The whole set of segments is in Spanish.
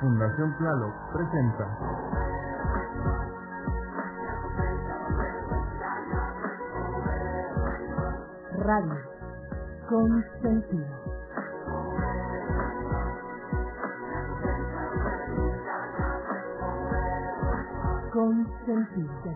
Fundación Tlaloc presenta Radio con sentido. Con sentido.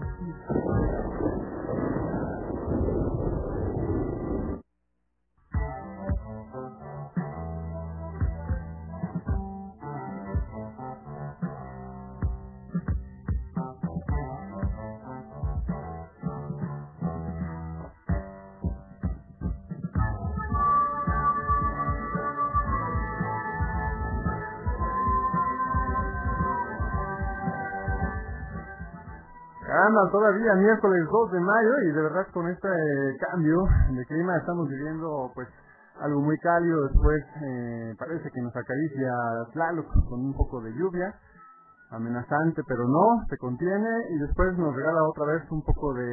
Caramba, todavía miércoles 2 de mayo y de verdad con este cambio de clima estamos viviendo pues algo muy cálido. Después parece que nos acaricia Tlaloc con un poco de lluvia, amenazante pero no, se contiene y después nos regala otra vez un poco de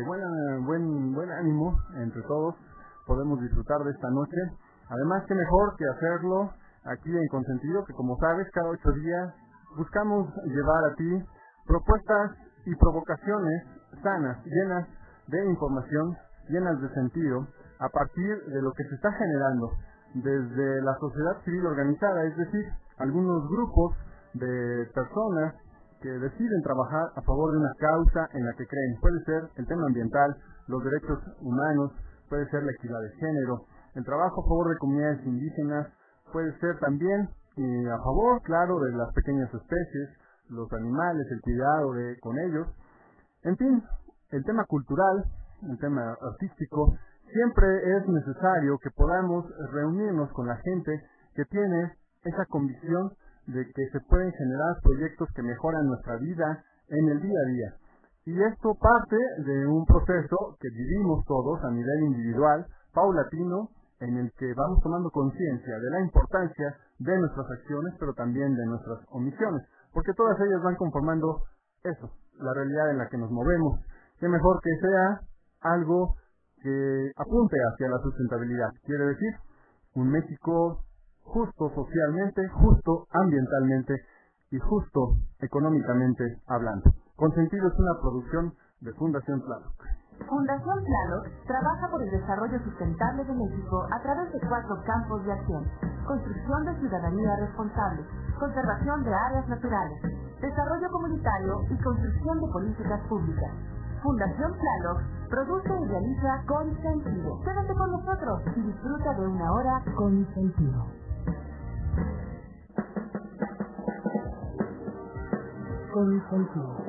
buen ánimo entre todos. Podemos disfrutar de esta noche. Además, qué mejor que hacerlo aquí en Consentido, que como sabes, cada 8 días buscamos llevar a ti propuestas y provocaciones sanas, llenas de información, llenas de sentido, a partir de lo que se está generando desde la sociedad civil organizada, es decir, algunos grupos de personas que deciden trabajar a favor de una causa en la que creen. Puede ser el tema ambiental, los derechos humanos, puede ser la equidad de género, el trabajo a favor de comunidades indígenas, puede ser también a favor, claro, de las pequeñas especies, los animales, el cuidado con ellos. En fin, el tema cultural, el tema artístico, siempre es necesario que podamos reunirnos con la gente que tiene esa convicción de que se pueden generar proyectos que mejoran nuestra vida en el día a día. Y esto parte de un proceso que vivimos todos a nivel individual, paulatino, en el que vamos tomando conciencia de la importancia de nuestras acciones, pero también de nuestras omisiones, porque todas ellas van conformando eso, la realidad en la que nos movemos. Qué mejor que sea algo que apunte hacia la sustentabilidad, quiere decir, un México justo socialmente, justo ambientalmente y justo económicamente hablando. Consentido es una producción de Fundación Tlaloc. Fundación Tlaloc trabaja por el desarrollo sustentable de México a través de 4 campos de acción: construcción de ciudadanía responsable, conservación de áreas naturales, desarrollo comunitario y construcción de políticas públicas. Fundación Tlaloc produce y realiza con sentido. Quédate con nosotros y disfruta de una hora con sentido. Con sentido.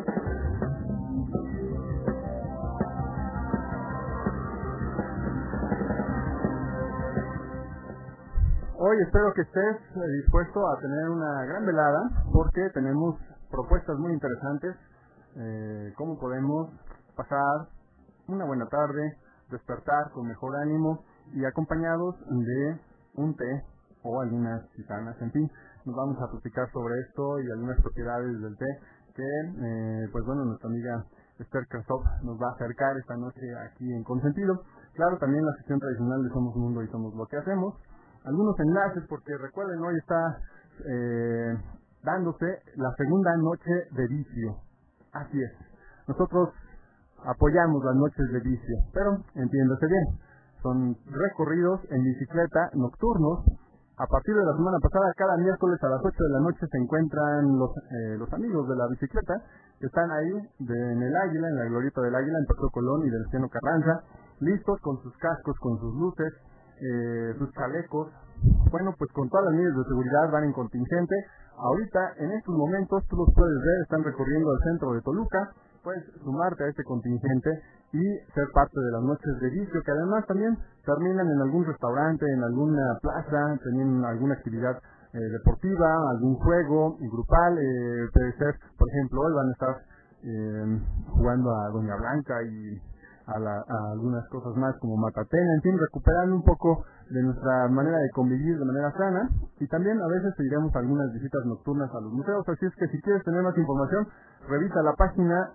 Hoy espero que estés dispuesto a tener una gran velada, porque tenemos propuestas muy interesantes. Cómo podemos pasar una buena tarde, despertar con mejor ánimo y acompañados de un té o algunas tisanas. En fin, nos vamos a platicar sobre esto y algunas propiedades del té que, pues bueno, nuestra amiga Esther Kersov nos va a acercar esta noche aquí en Consentido. Claro, también la sección tradicional de Somos Mundo y Somos Lo que Hacemos. Algunos enlaces, porque recuerden, hoy está dándose la segunda noche de vicio. Así es. Nosotros apoyamos las noches de vicio, pero entiéndase bien, son recorridos en bicicleta nocturnos. A partir de la semana pasada, cada miércoles a las 8 de la noche se encuentran los amigos de la bicicleta, que están ahí en el Águila, en la glorieta del Águila, en Petro Colón y del Cieno Carranza, listos con sus cascos, con sus luces, sus chalecos. Bueno, pues con todas las medidas de seguridad van en contingente. Ahorita, en estos momentos, tú los puedes ver, están recorriendo el centro de Toluca. Puedes sumarte a este contingente y ser parte de las noches de vicio, que además también terminan en algún restaurante, en alguna plaza, teniendo alguna actividad deportiva, algún juego grupal. Puede ser, por ejemplo, hoy van a estar jugando a Doña Blanca y a algunas cosas más como Matatena, en fin, recuperando un poco de nuestra manera de convivir de manera sana. Y también a veces seguiremos algunas visitas nocturnas a los museos, así es que si quieres tener más información, revisa la página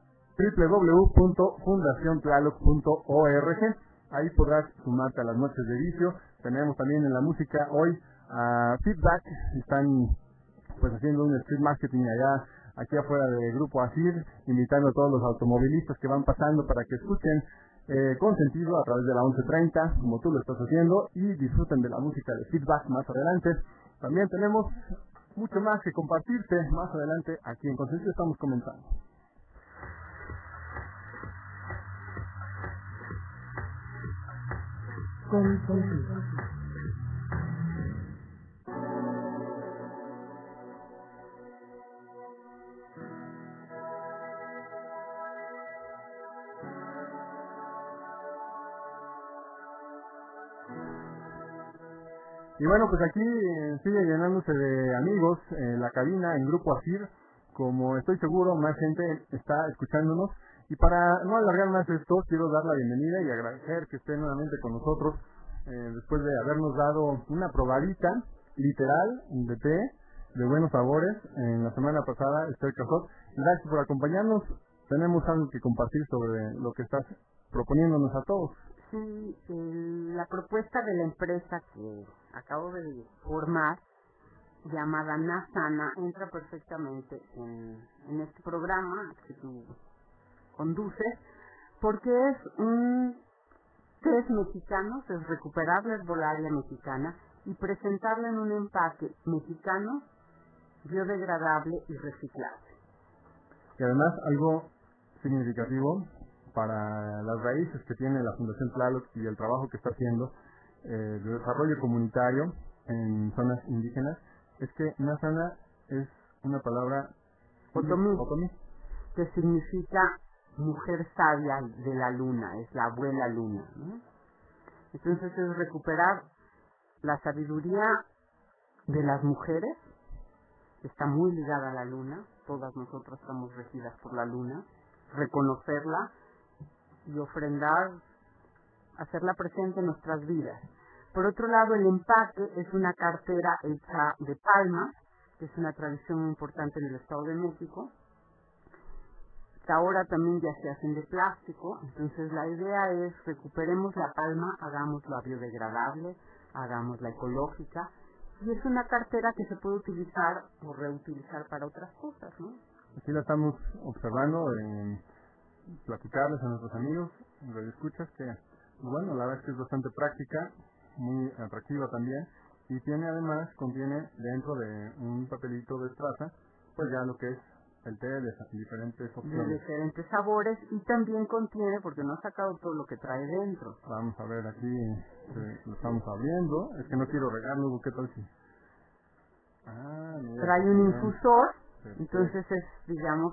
www.fundaciontlaloc.org. Ahí podrás sumarte a las noches de vicio. Tenemos también en la música hoy Feedback, están pues haciendo un street marketing allá, aquí afuera del Grupo ASIR, invitando a todos los automovilistas que van pasando para que escuchen con sentido a través de la 11:30, como tú lo estás haciendo, y disfruten de la música de Feedback más adelante. También tenemos mucho más que compartirte más adelante aquí en Consentido. Estamos comenzando. Y bueno, pues aquí sigue llenándose de amigos la cabina en Grupo ASIR. Como estoy seguro, más gente está escuchándonos. Y para no alargar más esto, quiero dar la bienvenida y agradecer que estén nuevamente con nosotros después de habernos dado una probadita literal de té de buenos sabores en la semana pasada, Esther Cajot. Gracias por acompañarnos. Tenemos algo que compartir sobre lo que estás proponiéndonos a todos. Sí, la propuesta de la empresa que acabo de formar, llamada Nasana, entra perfectamente en este programa que tú conduces, porque es un test mexicano, es recuperar la herbolaria mexicana y presentarla en un empaque mexicano, biodegradable y reciclable. Y además algo significativo para las raíces que tiene la Fundación Tlaloc y el trabajo que está haciendo de desarrollo comunitario en zonas indígenas, es que Nasana es una palabra otomí, que significa mujer sabia de la luna, es la abuela luna, ¿no? Entonces es recuperar la sabiduría de las mujeres, que está muy ligada a la luna, todas nosotras estamos regidas por la luna, reconocerla y ofrendar, hacerla presente en nuestras vidas. Por otro lado, el empaque es una cartera hecha de palma, que es una tradición muy importante en el Estado de México. Ahora también ya se hacen de plástico, entonces la idea es recuperemos la palma, hagámosla biodegradable, hagámosla ecológica, y es una cartera que se puede utilizar o reutilizar para otras cosas, ¿no? Aquí la estamos observando, platicarles a nuestros amigos, radioescuchas, que bueno, la verdad es que es bastante práctica, muy atractiva también, y contiene dentro de un papelito de estraza, pues ya lo que es el té de diferentes opciones. De diferentes sabores, y también contiene, porque no ha sacado todo lo que trae dentro. Vamos a ver aquí, lo estamos abriendo, es que no quiero regarlo, ¿qué tal si? Mira, trae un infusor, perfecto. Entonces es, digamos,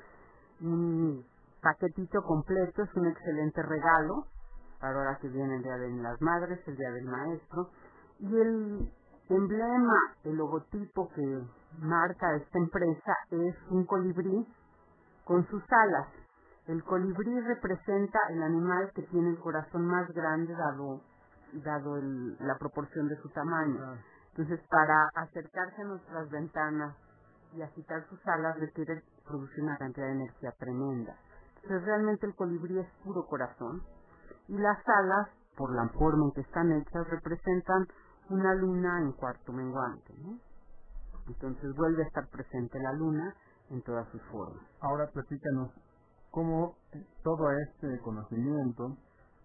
un paquetito completo, es un excelente regalo para ahora que viene el Día de las Madres, el Día del Maestro, y el emblema, el logotipo que marca esta empresa es un colibrí con sus alas. El colibrí representa el animal que tiene el corazón más grande dado la proporción de su tamaño. Entonces, para acercarse a nuestras ventanas y agitar sus alas requiere producir una cantidad de energía tremenda. Entonces, realmente el colibrí es puro corazón. Y las alas, por la forma en que están hechas, representan una luna en cuarto menguante, ¿no? Entonces vuelve a estar presente la luna en todas sus formas. Ahora platícanos cómo todo este conocimiento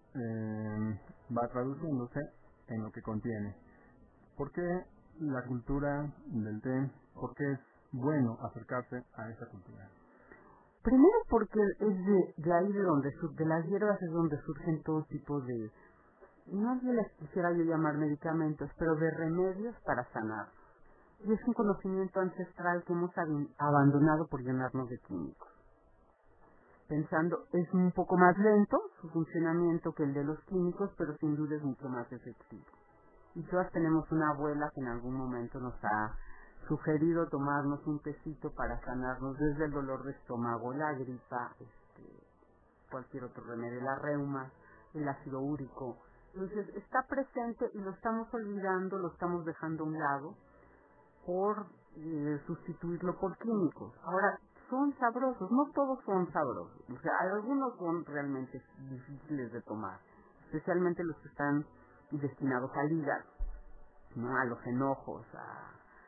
va traduciéndose en lo que contiene. ¿Por qué la cultura del té? ¿Por qué es bueno acercarse a esa cultura? Primero porque es de ahí de las hierbas es donde surgen todo tipo de, no les quisiera yo llamar medicamentos, pero de remedios para sanar. Y es un conocimiento ancestral que hemos abandonado por llenarnos de químicos. Pensando, es un poco más lento su funcionamiento que el de los químicos, pero sin duda es mucho más efectivo. Y todas tenemos una abuela que en algún momento nos ha sugerido tomarnos un tecito para sanarnos desde el dolor de estómago, la gripa, cualquier otro remedio, la reuma, el ácido úrico. Entonces está presente y lo estamos olvidando, lo estamos dejando a un lado por sustituirlo por químicos. Ahora, son sabrosos, no todos son sabrosos, o sea, algunos son realmente difíciles de tomar, especialmente los que están destinados al hígado, ¿no? A los enojos,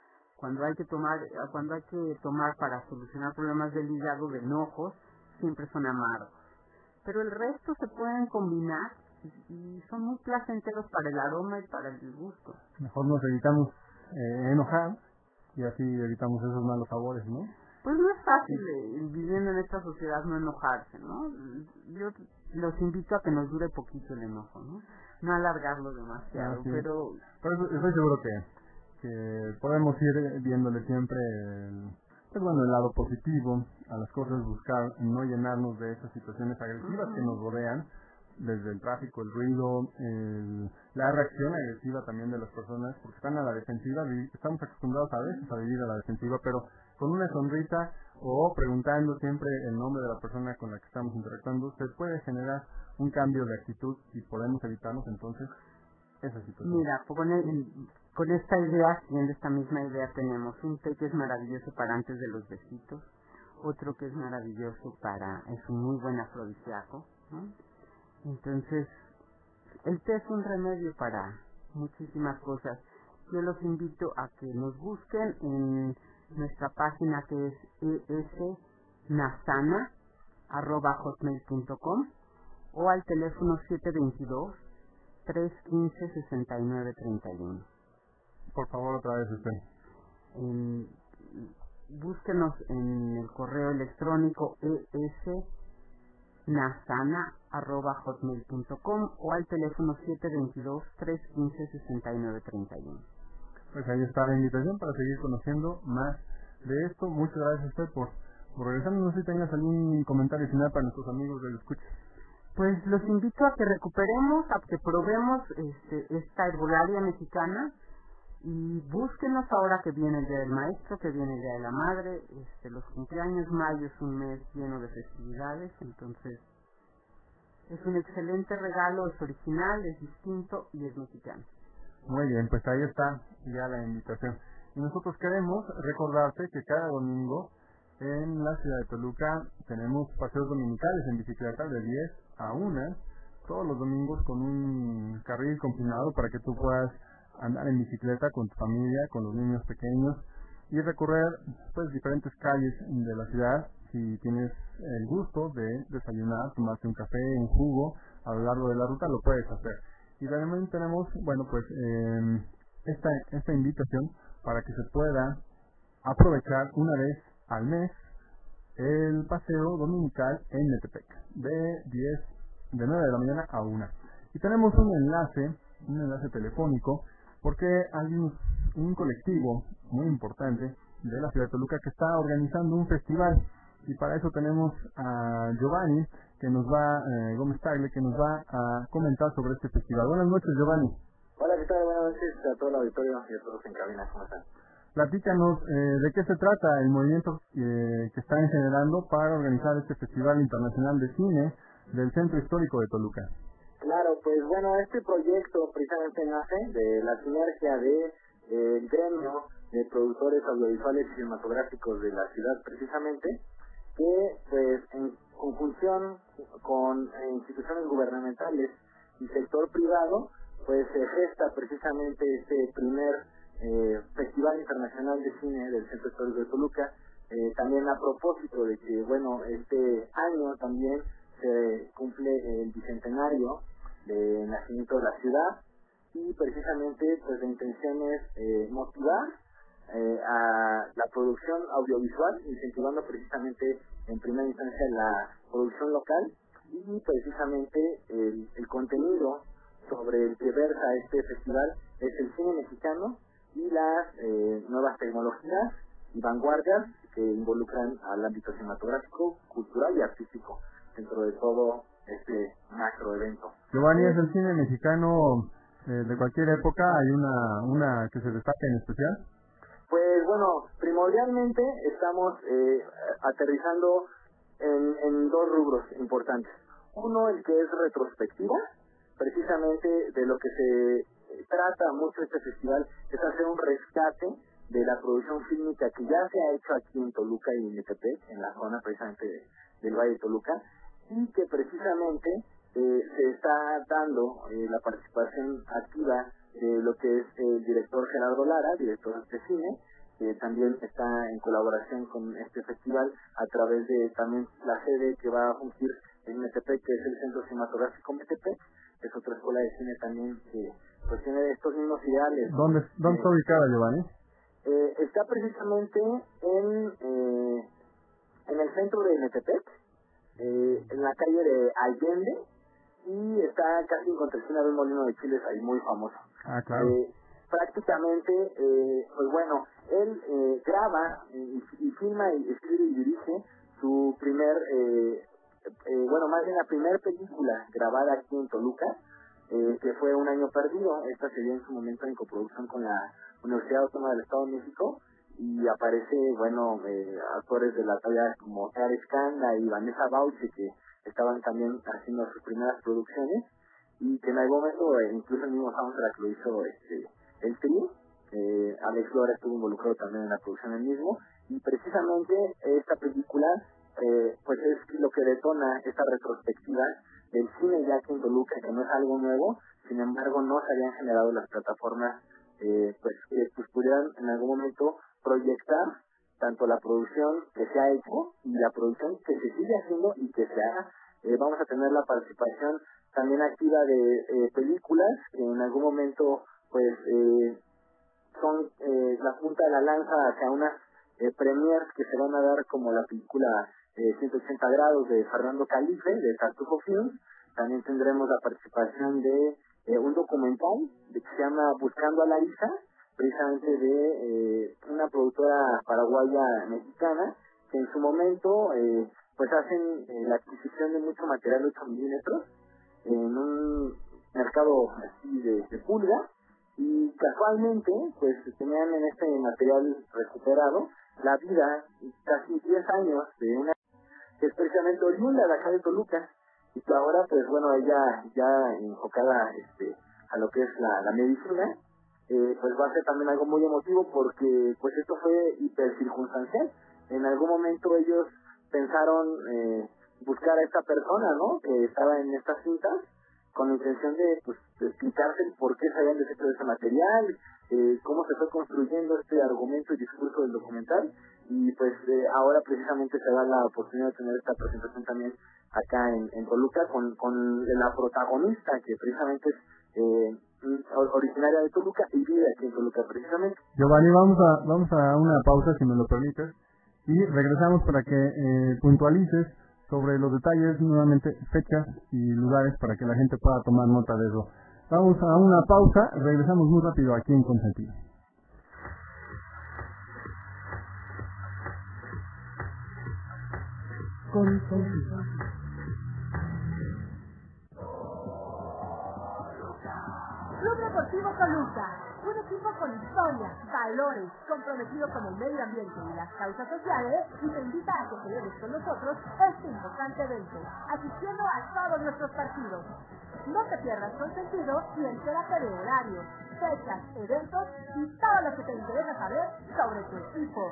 cuando hay que tomar para solucionar problemas del hígado, de enojos, siempre son amargos. Pero el resto se pueden combinar y son muy placenteros para el aroma y para el gusto. Mejor nos evitamos enojar y así evitamos esos malos sabores, ¿no? Pues no es fácil viviendo en esta sociedad no enojarse, ¿no? Yo los invito a que nos dure poquito el enojo, ¿no? No alargarlo demasiado, pero estoy seguro que podemos ir viéndole siempre el lado positivo a las cosas, buscar no llenarnos de esas situaciones agresivas que nos rodean, desde el tráfico, el ruido, la reacción agresiva también de las personas, porque están a la defensiva. Estamos acostumbrados a veces a vivir a la defensiva, pero con una sonrisa o preguntando siempre el nombre de la persona con la que estamos interactuando, se puede generar un cambio de actitud y podemos evitarnos entonces esa situación. Mira, con esta idea, siguiendo esta misma idea, tenemos un té que es maravilloso para antes de los besitos, otro que es maravilloso es un muy buen afrodisíaco, ¿no? Entonces, el té es un remedio para muchísimas cosas. Yo los invito a que nos busquen en nuestra página, que es esnasana@hotmail.com, o al teléfono 722-315-6931. Por favor, otra vez usted. Búsquenos en el correo electrónico esnasana@hotmail.com o al teléfono 722-315-6931. Pues ahí está la invitación para seguir conociendo más de esto. Muchas gracias a usted por regresarnos. No sé si tengas algún comentario final para nuestros amigos de Escucha. Pues los invito a que recuperemos, a que probemos esta herbolaria mexicana y búsquenos ahora que viene el Día del Maestro, que viene el Día de la Madre, los cumpleaños. Mayo es un mes lleno de festividades, entonces es un excelente regalo, es original, es distinto y es mexicano. Muy bien, pues ahí está ya la invitación. Y nosotros queremos recordarte que cada domingo en la ciudad de Toluca tenemos paseos dominicales en bicicleta de 10 a 1, todos los domingos con un carril combinado para que tú puedas andar en bicicleta con tu familia, con los niños pequeños y recorrer pues diferentes calles de la ciudad. Si tienes el gusto de desayunar, tomarte un café, un jugo a lo largo de la ruta, lo puedes hacer. Y también tenemos, esta invitación para que se pueda aprovechar una vez al mes el paseo dominical en Metepec de 9 de la mañana a 1. Y tenemos un enlace telefónico, porque hay un colectivo muy importante de la ciudad de Toluca que está organizando un festival, y para eso tenemos a Giovanni Gómez Tagle, que nos va a comentar sobre este festival. Buenas noches, Giovanni. Hola, ¿qué tal? Buenas noches a todo el auditorio y a todos en cabina. ¿Cómo están? Platícanos de qué se trata el movimiento que están generando para organizar este Festival Internacional de Cine del Centro Histórico de Toluca. Claro, pues bueno, este proyecto precisamente nace de la sinergia del gremio de productores audiovisuales y cinematográficos de la ciudad, precisamente, que pues en conjunción con instituciones gubernamentales y sector privado, pues se gesta precisamente este primer Festival Internacional de Cine del Centro Histórico de Toluca, también a propósito de que, bueno, este año también se cumple el bicentenario de nacimiento de la ciudad, y precisamente pues la intención es motivar a la producción audiovisual, incentivando precisamente en primera instancia la producción local, y precisamente el contenido sobre el que versa este festival es el cine mexicano y las nuevas tecnologías y vanguardias que involucran al ámbito cinematográfico, cultural y artístico dentro de todo este macro evento. Giovanni, ¿es el cine mexicano de cualquier época? ¿Hay una que se destaque en especial? Pues bueno, primordialmente estamos aterrizando en dos rubros importantes. Uno, el que es retrospectiva, precisamente de lo que se trata mucho este festival es hacer un rescate de la producción fílmica que ya se ha hecho aquí en Toluca y en Metepec, en la zona precisamente del Valle de Toluca, y que precisamente se está dando la participación activa de lo que es el director Gerardo Lara, director de cine, que también está en colaboración con este festival a través de también la sede que va a fungir en Metepec, que es el Centro Cinematográfico Metepec, que es otra escuela de cine también que pues tiene estos mismos ideales. ¿Dónde está ubicada, Giovanni? Está precisamente en el centro de Metepec, en la calle de Allende, y está casi en contraesquina de un molino de chiles ahí muy famoso. Ah, claro. Prácticamente, pues bueno, él graba y filma y escribe y dirige su primer, más bien la primera película grabada aquí en Toluca, que fue Un Año Perdido. Esta se dio en su momento en coproducción con la Universidad Autónoma del Estado de México, y aparece, actores de la talla como Clara Escanda y Vanessa Bauche, que estaban también haciendo sus primeras producciones, y que en algún momento incluso el mismo soundtrack lo hizo el Tri. Alex Lora estuvo involucrado también en la producción del mismo, y precisamente esta película pues es lo que detona esta retrospectiva del cine ya aquí en Toluca, que no es algo nuevo. Sin embargo, no se habían generado las plataformas que pudieran en algún momento proyectar tanto la producción que se ha hecho y la producción que se sigue haciendo y que se haga. Vamos a tener la participación también activa de películas que en algún momento son la punta de la lanza hacia unas premiers que se van a dar, como la película 180 grados de Fernando Calife, de Tartufo Films. También tendremos la participación de un documental que se llama Buscando a Larisa, precisamente de una productora paraguaya mexicana, que en su momento hacen la adquisición de mucho material 8 milímetros en un mercado así de pulga, y casualmente pues tenían en este material recuperado la vida casi 10 años de una que es precisamente oriunda de acá de Toluca, y que ahora ella ya enfocada a lo que es la medicina, va a ser también algo muy emotivo, porque pues esto fue hipercircunstancial. En algún momento ellos pensaron buscar a esta persona, ¿no?, que estaba en estas cintas, con la intención de explicarse el por qué se habían deshecho de ese material, cómo se fue construyendo este argumento y discurso del documental, y ahora precisamente se da la oportunidad de tener esta presentación también acá en Toluca con la protagonista, que precisamente es originaria de Toluca y vive aquí en Toluca precisamente. Giovanni, vamos a una pausa, si me lo permites, y regresamos para que puntualices sobre los detalles, nuevamente fechas y lugares, para que la gente pueda tomar nota de eso. Vamos a una pausa, regresamos muy rápido aquí en Consentido. Consentido. Club Deportivo Toluca, un equipo con historia, valores, comprometido con el medio ambiente y las causas sociales, y te invita a que celebres con nosotros este importante evento, asistiendo a todos nuestros partidos. No te pierdas Consentido y entérate de horarios, fechas, eventos y todo lo que te interesa saber sobre tu equipo.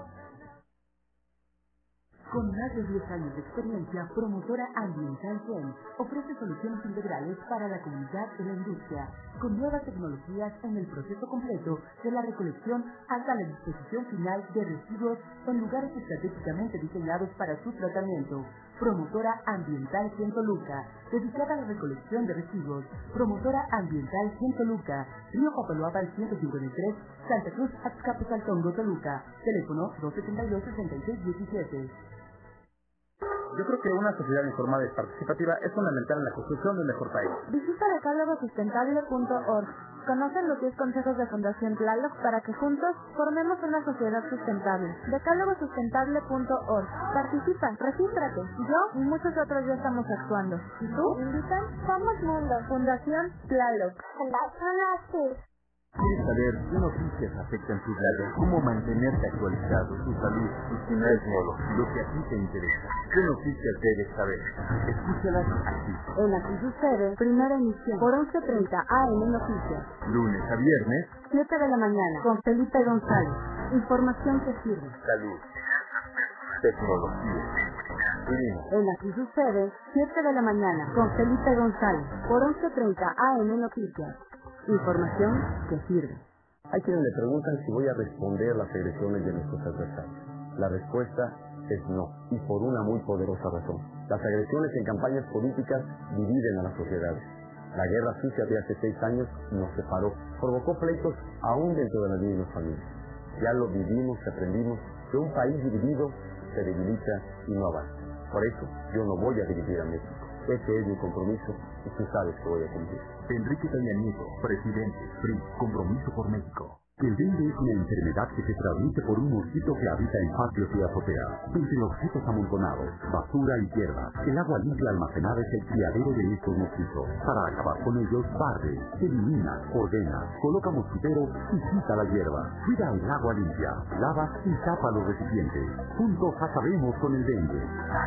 Con más de 10 años de experiencia, Promotora Ambiental Gen ofrece soluciones integrales para la comunidad y la industria, con nuevas tecnologías en el proceso completo de la recolección hasta la disposición final de residuos en lugares estratégicamente diseñados para su tratamiento. Promotora Ambiental Gen Toluca, dedicada a la recolección de residuos. Promotora Ambiental Gen Toluca, Río Papaloapan 153, Santa Cruz, Azcapotzaltongo, Toluca. Teléfono 272-6617. Yo creo que una sociedad informada y participativa es fundamental en la construcción de un mejor país. Visita decálogosustentable.org. Conoce los 10 consejos de Fundación Tlaloc para que juntos formemos una sociedad sustentable. Decálogosustentable.org. Participa, regístrate. Yo y muchos otros ya estamos actuando. ¿Y tú? ¿Invitan? Somos Mundo. Fundación Tlaloc. Fundación Azul. ¿Quieres saber qué noticias afectan tu vida? ¿Cómo mantenerte actualizado, tu salud, tus finanzas, lo que a ti te interesa? ¿Qué noticias debes saber? Escúchalas aquí. En Aquí Sucede, primera emisión, por 11:30 AM Noticias. Lunes a viernes, 7 de la mañana, con Felipe González. Información que sirve. salud, tecnología, clima. En Aquí Sucede, 7 de la mañana, con Felipe González, por 11:30 AM Noticias. Información que sirve. Hay quienes me preguntan si voy a responder las agresiones de nuestros adversarios. La respuesta es no, y por una muy poderosa razón. Las agresiones en campañas políticas dividen a las sociedades. La guerra sucia de hace 6 años nos separó, provocó pleitos aún dentro de las mismas familias. Ya lo vivimos y aprendimos que un país dividido se debilita y no avanza. Por eso, yo no voy a dividir a México. Ese es mi compromiso y tú sabes que voy a cumplir. Enrique Peña Nieto, presidente, PRI, Compromiso por México. El dengue es una enfermedad que se transmite por un mosquito que habita en patios y azoteas. Entre los objetos amontonados, basura y hierbas, el agua limpia almacenada es el criadero de estos mosquitos. Para acabar con ellos, barre, elimina, ordena, coloca mosquiteros y quita la hierba. Cuida el agua limpia, lava y tapa los recipientes. Juntos acabemos con el dengue.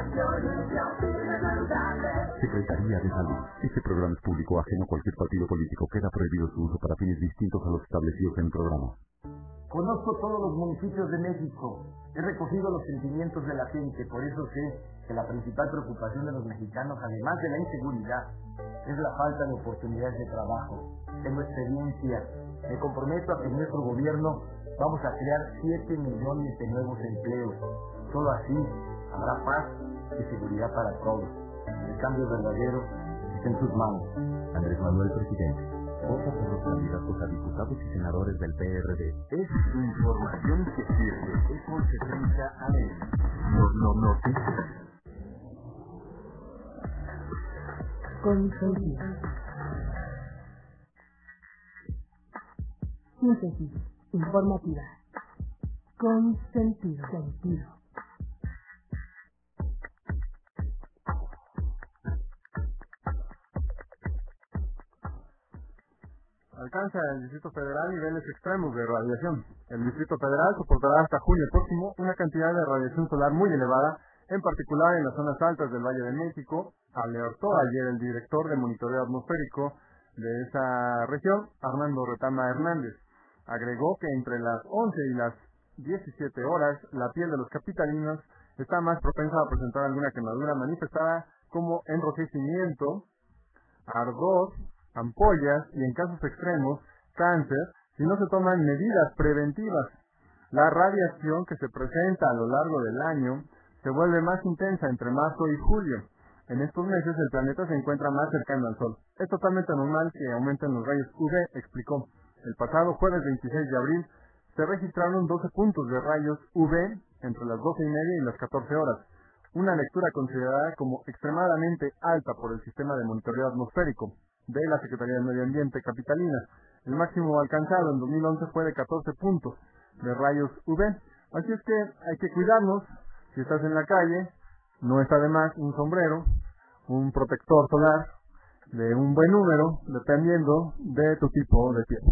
Secretaría de Salud. Este programa es público, ajeno a cualquier partido político. Queda prohibido su uso para fines distintos a los establecidos en el programa. Conozco todos los municipios de México. He recogido los sentimientos de la gente, por eso sé que la principal preocupación de los mexicanos, además de la inseguridad, es la falta de oportunidades de trabajo. Tengo experiencia. Me comprometo a que en nuestro gobierno vamos a crear 7 millones de nuevos empleos. Solo así habrá paz y seguridad para todos. El cambio verdadero está en sus manos. Andrés Manuel, presidente. Vota por los candidatos a diputados y senadores del PRD. Es información que sirve. Es consecuencia a él. Noticias. Consentido. Síntesis informativa. Consentido. Sentido. Alcanza el Distrito Federal niveles extremos de radiación. El Distrito Federal soportará hasta junio próximo una cantidad de radiación solar muy elevada, en particular en las zonas altas del Valle de México, alertó ayer el director de monitoreo atmosférico de esa región, Armando Retama Hernández. Agregó que entre las 11 y las 17 horas, la piel de los capitalinos está más propensa a presentar alguna quemadura manifestada como enrojecimiento, ardor, ampollas y en casos extremos, cáncer, si no se toman medidas preventivas. La radiación que se presenta a lo largo del año se vuelve más intensa entre marzo y julio. En estos meses el planeta se encuentra más cercano al Sol. Es totalmente normal que aumenten los rayos UV, explicó. El pasado jueves 26 de abril se registraron 12 puntos de rayos UV entre las 12:30 y las 14 horas. Una lectura considerada como extremadamente alta por el sistema de monitoreo atmosférico de la Secretaría de Medio Ambiente capitalina. El máximo alcanzado en 2011 fue de 14 puntos de rayos UV. Así es que hay que cuidarnos. Si estás en la calle, no está de más un sombrero, un protector solar de un buen número, dependiendo de tu tipo de piel.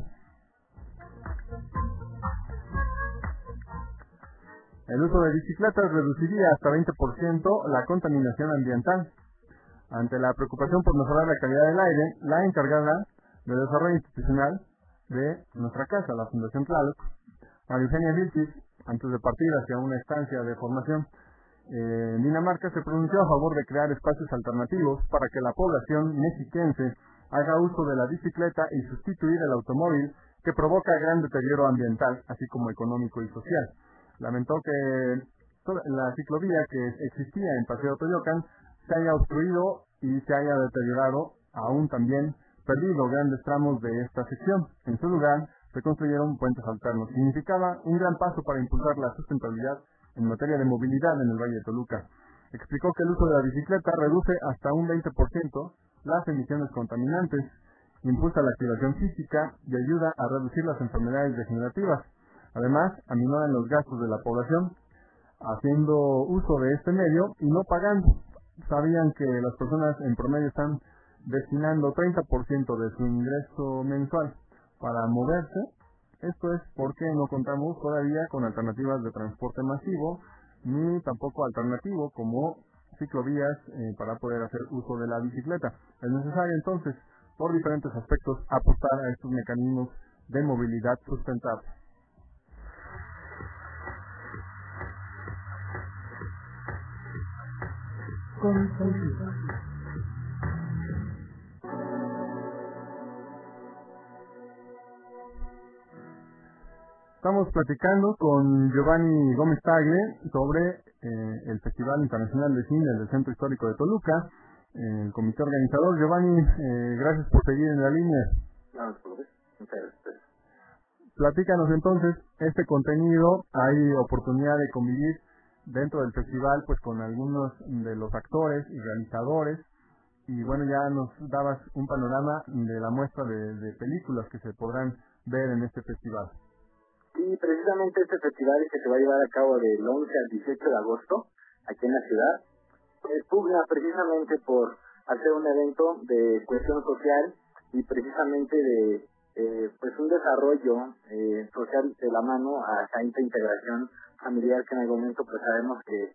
El uso de bicicletas reduciría hasta 20% la contaminación ambiental. Ante la preocupación por mejorar la calidad del aire, la encargada de desarrollo institucional de nuestra casa, la Fundación Tlaloc, María Eugenia Vilchis, antes de partir hacia una estancia de formación en Dinamarca, se pronunció a favor de crear espacios alternativos para que la población mexiquense haga uso de la bicicleta y sustituir el automóvil que provoca gran deterioro ambiental, así como económico y social. Lamentó que la ciclovía que existía en Paseo Toyocan se haya obstruido y se haya deteriorado, aún también perdido grandes tramos de esta sección. En su lugar, se construyeron puentes alternos. Significaba un gran paso para impulsar la sustentabilidad en materia de movilidad en el Valle de Toluca. Explicó que el uso de la bicicleta reduce hasta un 20% las emisiones contaminantes, impulsa la activación física y ayuda a reducir las enfermedades degenerativas. Además, aminoran los gastos de la población haciendo uso de este medio y no pagando. Sabían que las personas en promedio están destinando 30% de su ingreso mensual para moverse. Esto es porque no contamos todavía con alternativas de transporte masivo, ni tampoco alternativo como ciclovías para poder hacer uso de la bicicleta. Es necesario entonces, por diferentes aspectos, apostar a estos mecanismos de movilidad sustentable. Consentido. Estamos platicando con Giovanni Gómez Tagle sobre el Festival Internacional de Cine del Centro Histórico de Toluca, el comité organizador. Giovanni, gracias por seguir en la línea. Muchas gracias. Platícanos entonces, este contenido, hay oportunidad de convivir dentro del festival pues con algunos de los actores y realizadores, y bueno, ya nos dabas un panorama de la muestra de películas que se podrán ver en este festival. Sí, precisamente este festival que se va a llevar a cabo del 11 al 18 de agosto aquí en la ciudad, pugna precisamente por hacer un evento de cohesión social y precisamente de pues un desarrollo social de la mano a esta integración familiar, que en algún momento pues sabemos que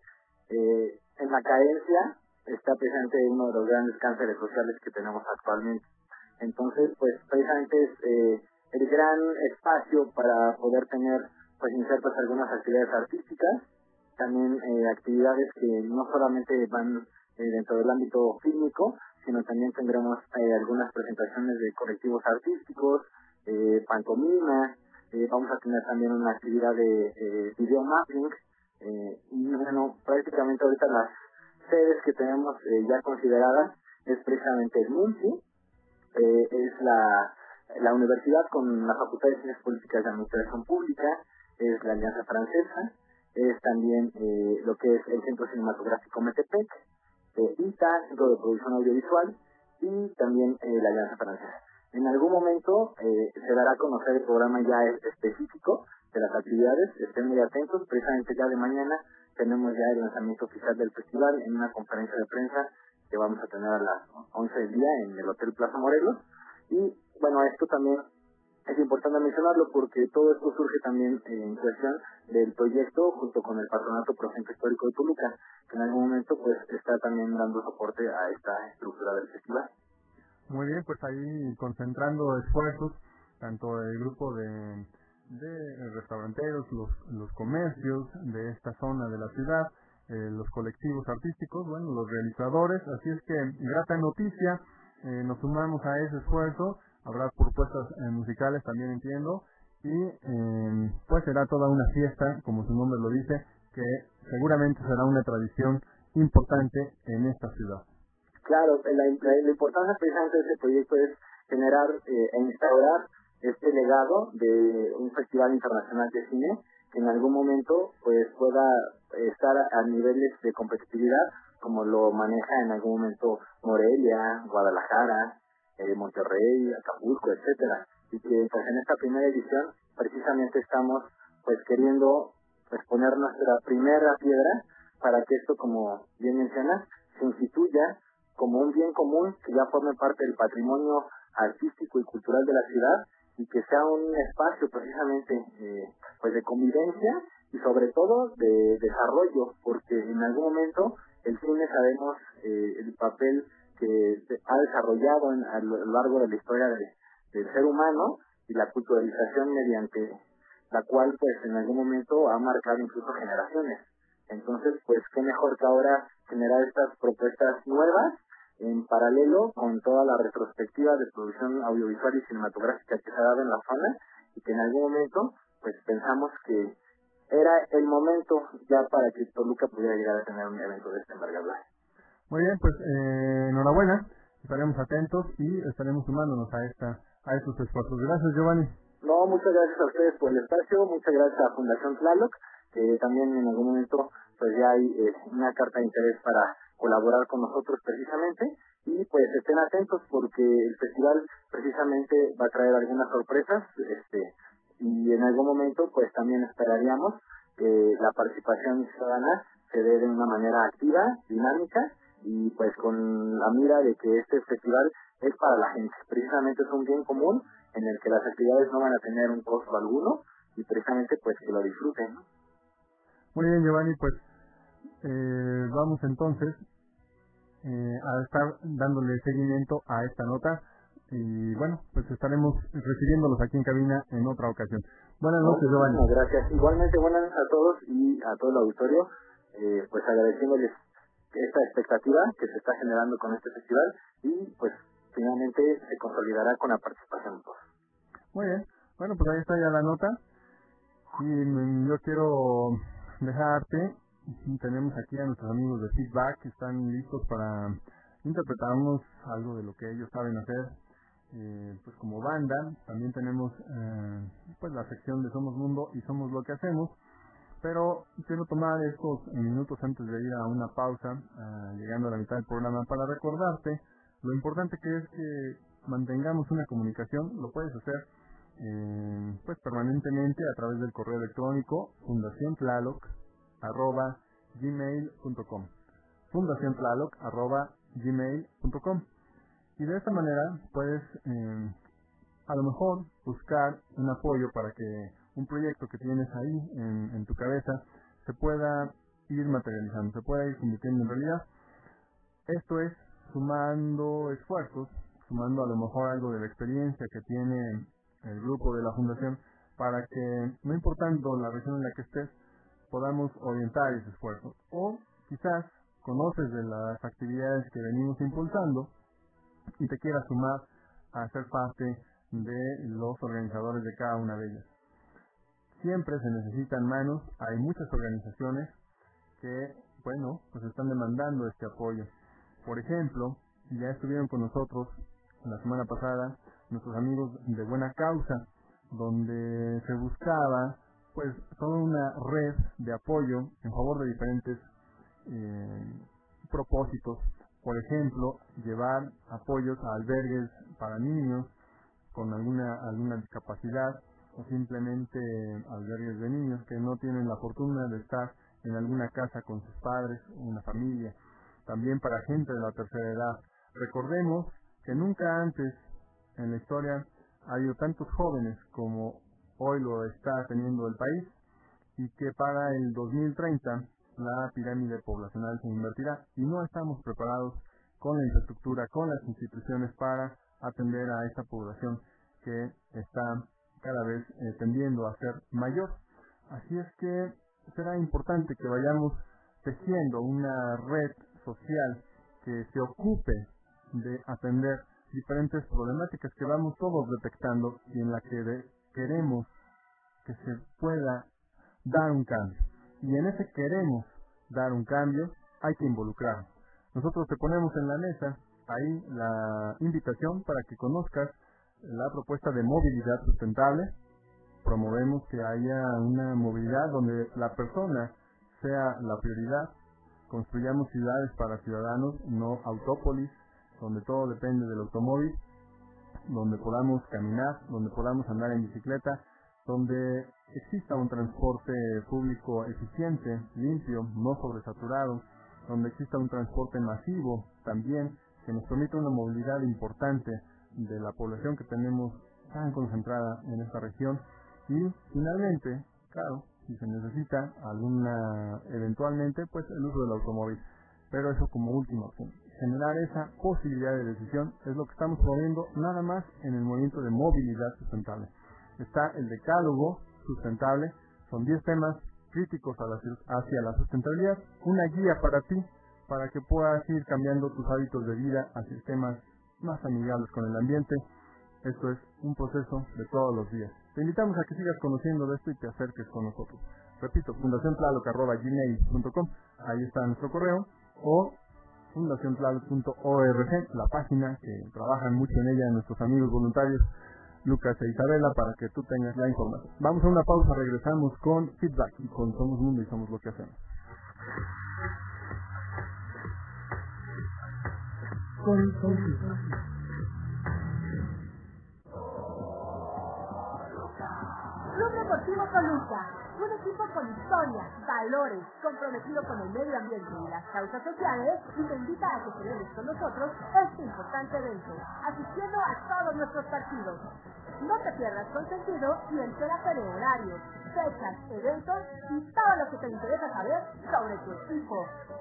en la carencia está presente uno de los grandes cánceres sociales que tenemos actualmente. Entonces, pues precisamente es el gran espacio para poder tener pues insertas algunas actividades artísticas, también actividades que no solamente van dentro del ámbito fílmico, sino también tendremos algunas presentaciones de colectivos artísticos, pantomima, vamos a tener también una actividad de video mapping, y bueno, prácticamente ahorita las sedes que tenemos ya consideradas es precisamente el MUNCI, es la universidad con la Facultad de Ciencias Políticas de Administración Pública, es la Alianza Francesa, es también lo que es el Centro Cinematográfico Metepec, ITA, Centro de Producción Audiovisual, y también la Alianza Francesa. En algún momento se dará a conocer el programa ya específico de las actividades, estén muy atentos, precisamente ya de mañana tenemos ya el lanzamiento oficial del festival en una conferencia de prensa que vamos a tener a las 11 del día en el Hotel Plaza Morelos. Y bueno, esto también es importante mencionarlo porque todo esto surge también en cuestión del proyecto junto con el Patronato Pro Centro Histórico de Toluca, que en algún momento pues está también dando soporte a esta estructura del festival. Muy bien, pues ahí concentrando esfuerzos, tanto el grupo de restauranteros, los comercios de esta zona de la ciudad, los colectivos artísticos, bueno, los realizadores, así es que grata noticia, nos sumamos a ese esfuerzo, habrá propuestas musicales también entiendo, y pues será toda una fiesta, como su nombre lo dice, que seguramente será una tradición importante en esta ciudad. Claro, la importancia precisamente de este proyecto es generar e instaurar este legado de un festival internacional de cine que en algún momento pues pueda estar a niveles de competitividad como lo maneja en algún momento Morelia, Guadalajara, Monterrey, Acapulco, etcétera, y que pues en esta primera edición precisamente estamos pues queriendo pues poner nuestra primera piedra para que esto, como bien mencionas, se instituya como un bien común que ya forme parte del patrimonio artístico y cultural de la ciudad y que sea un espacio precisamente pues de convivencia y sobre todo de desarrollo, porque en algún momento el cine sabemos el papel que ha desarrollado a lo largo de la historia del ser humano y la culturalización mediante la cual pues en algún momento ha marcado incluso generaciones. Entonces pues qué mejor que ahora generar estas propuestas nuevas en paralelo con toda la retrospectiva de producción audiovisual y cinematográfica que se ha dado en la zona y que en algún momento pues pensamos que era el momento ya para que Toluca pudiera llegar a tener un evento de esta envergadura. Muy bien, pues enhorabuena, estaremos atentos y estaremos sumándonos a estos esfuerzos. Gracias, Giovanni. No, muchas gracias a ustedes por el espacio, muchas gracias a Fundación Tlaloc, que también en algún momento pues ya hay una carta de interés para colaborar con nosotros precisamente, y pues estén atentos porque el festival precisamente va a traer algunas sorpresas, y en algún momento pues también esperaríamos que la participación ciudadana se dé de una manera activa, dinámica, y pues con la mira de que este festival es para la gente, precisamente es un bien común en el que las actividades no van a tener un costo alguno y precisamente pues que lo disfruten, ¿no? Muy bien, Giovanni, pues vamos entonces a estar dándole seguimiento a esta nota y bueno, pues estaremos recibiéndolos aquí en cabina en otra ocasión. Buenas noches, Giovanni. No, gracias. Igualmente buenas noches a todos y a todo el auditorio, pues agradeciéndoles esta expectativa que se está generando con este festival y pues finalmente se consolidará con la participación de todos. Muy bien, bueno, pues ahí está ya la nota. Y yo quiero dejarte, tenemos aquí a nuestros amigos de Feedback que están listos para interpretarnos algo de lo que ellos saben hacer. Pues como banda, también tenemos pues la sección de Somos Mundo y Somos Lo que Hacemos, pero quiero tomar estos minutos antes de ir a una pausa, llegando a la mitad del programa, para recordarte lo importante que es que mantengamos una comunicación. Lo puedes hacer pues permanentemente a través del correo electrónico fundaciontlaloc@gmail.com fundaciontlaloc@gmail.com. Y de esta manera puedes a lo mejor buscar un apoyo para que un proyecto que tienes ahí en tu cabeza se pueda ir materializando, se pueda ir convirtiendo en realidad. Esto es sumando esfuerzos, sumando a lo mejor algo de la experiencia que tiene el grupo de la fundación, para que, no importando la región en la que estés, podamos orientar ese esfuerzo. O quizás conoces de las actividades que venimos impulsando y te quieras sumar a ser parte de los organizadores de cada una de ellas. Siempre se necesitan manos, hay muchas organizaciones que, bueno, pues están demandando este apoyo. Por ejemplo, ya estuvieron con nosotros la semana pasada nuestros amigos de Buena Causa, donde se buscaba pues toda una red de apoyo en favor de diferentes propósitos. Por ejemplo, llevar apoyos a albergues para niños con alguna discapacidad, o simplemente albergues de niños que no tienen la fortuna de estar en alguna casa con sus padres, una familia. También para gente de la tercera edad. Recordemos que nunca antes en la historia ha habido tantos jóvenes como hoy lo está teniendo el país, y que para el 2030 la pirámide poblacional se invertirá, y no estamos preparados con la infraestructura, con las instituciones para atender a esta población que está cada vez tendiendo a ser mayor. Así es que será importante que vayamos tejiendo una red social que se ocupe de atender diferentes problemáticas que vamos todos detectando y en la que queremos que se pueda dar un cambio. Y en ese queremos dar un cambio hay que involucrarnos. Nosotros te ponemos en la mesa ahí la invitación para que conozcas la propuesta de movilidad sustentable. Promovemos que haya una movilidad donde la persona sea la prioridad. Construyamos ciudades para ciudadanos, no autópolis, donde todo depende del automóvil, donde podamos caminar, donde podamos andar en bicicleta, donde exista un transporte público eficiente, limpio, no sobresaturado, donde exista un transporte masivo también, que nos permita una movilidad importante de la población que tenemos tan concentrada en esta región. Y finalmente, claro, si se necesita eventualmente, pues el uso del automóvil. Pero eso como última opción. Generar esa posibilidad de decisión es lo que estamos promoviendo nada más en el movimiento de movilidad sustentable. Está el decálogo sustentable, son 10 temas críticos hacia la sustentabilidad, una guía para ti, para que puedas ir cambiando tus hábitos de vida a sistemas más amigables con el ambiente. Esto es un proceso de todos los días. Te invitamos a que sigas conociendo de esto y te acerques con nosotros. Repito, fundaciontlaloc@gmail.com, ahí está nuestro correo, o fundaciontlaloc.org, la página que trabajan mucho en ella nuestros amigos voluntarios Lucas e Isabela, para que tú tengas la información. Vamos a una pausa, regresamos con Feedback y con Somos Mundo y Somos Lo que Hacemos. Club Deportivo Toluca, un equipo con historia, valores, comprometido con el medio ambiente y las causas sociales, y te invita a que celebres con nosotros este importante evento, asistiendo a todos nuestros partidos. No te pierdas Consentido y entérate de horarios, fechas, eventos y todo lo que te interesa saber sobre tu equipo.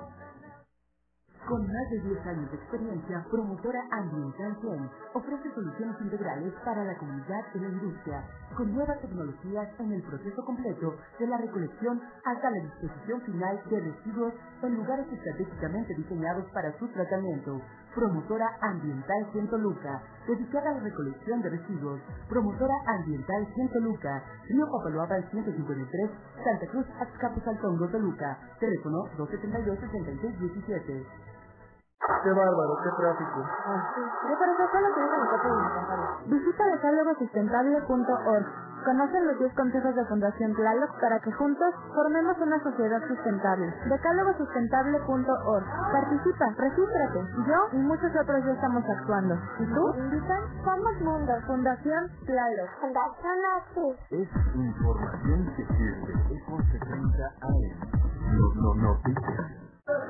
Con más de 10 años de experiencia, Promotora Ambiental Zen ofrece soluciones integrales para la comunidad y la industria, con nuevas tecnologías en el proceso completo, de la recolección hasta la disposición final de residuos en lugares estratégicamente diseñados para su tratamiento. Promotora Ambiental en Toluca, dedicada a la recolección de residuos. Promotora Ambiental en Toluca, Río Papaloapa 153, Santa Cruz, Azcapotzaltongo, Toluca. Teléfono 272-6617. ¡Qué bárbaro! ¡Qué tráfico! De corazón lo tengo en el coche de mi casa. Visita decalogosustentable.org. Conocen los 10 consejos de Fundación Tlaloc para que juntos formemos una sociedad sustentable. Decalogosustentable.org. Participa, regístrate. Yo y muchos otros ya estamos actuando. ¿Y tú? Invitan Somos Mundo. Fundación Tlaloc. Fundación Axis. Es información que sirve. Es 11:30 AM. Noticias.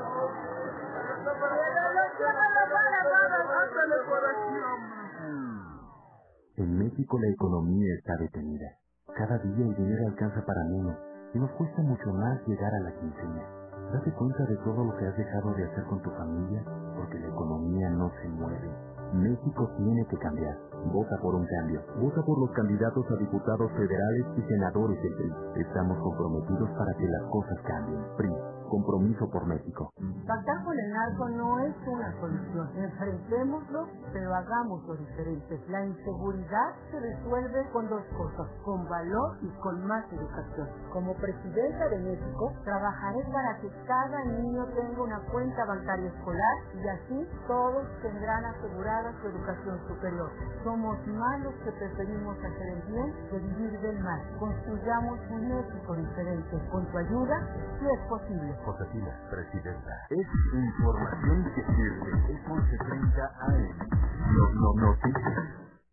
En México la economía está detenida. Cada día el dinero alcanza para menos y nos cuesta mucho más llegar a la quincena. Date cuenta de todo lo que has dejado de hacer con tu familia porque la economía no se mueve. México tiene que cambiar. Vota por un cambio. Vota por los candidatos a diputados federales y senadores del PRI. Estamos comprometidos para que las cosas cambien. PRI. Compromiso por México. Pactar con el narco no es una solución. Enfrentémoslo, pero hagámoslo diferente. La inseguridad se resuelve con dos cosas, con valor y con más educación. Como presidenta de México, trabajaré para que cada niño tenga una cuenta bancaria escolar y así todos tendrán asegurada su educación superior. Somos más los que preferimos hacer el bien que vivir del mal. Construyamos un México diferente. Con tu ayuda, si es posible. Josefina, presidenta. Es información que sirve. Es 11:30 AM. Noticias.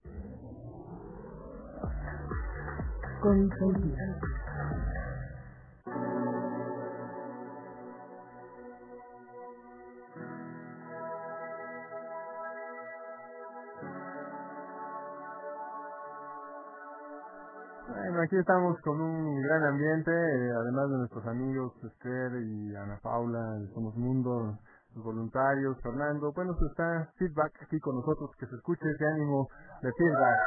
Con sentido. Bueno, aquí estamos con un gran ambiente, además de nuestros amigos Esther y Ana Paula de Somos Mundo, los voluntarios, Fernando. Bueno, pues está Feedback aquí con nosotros, que se escuche ese ánimo de Feedback.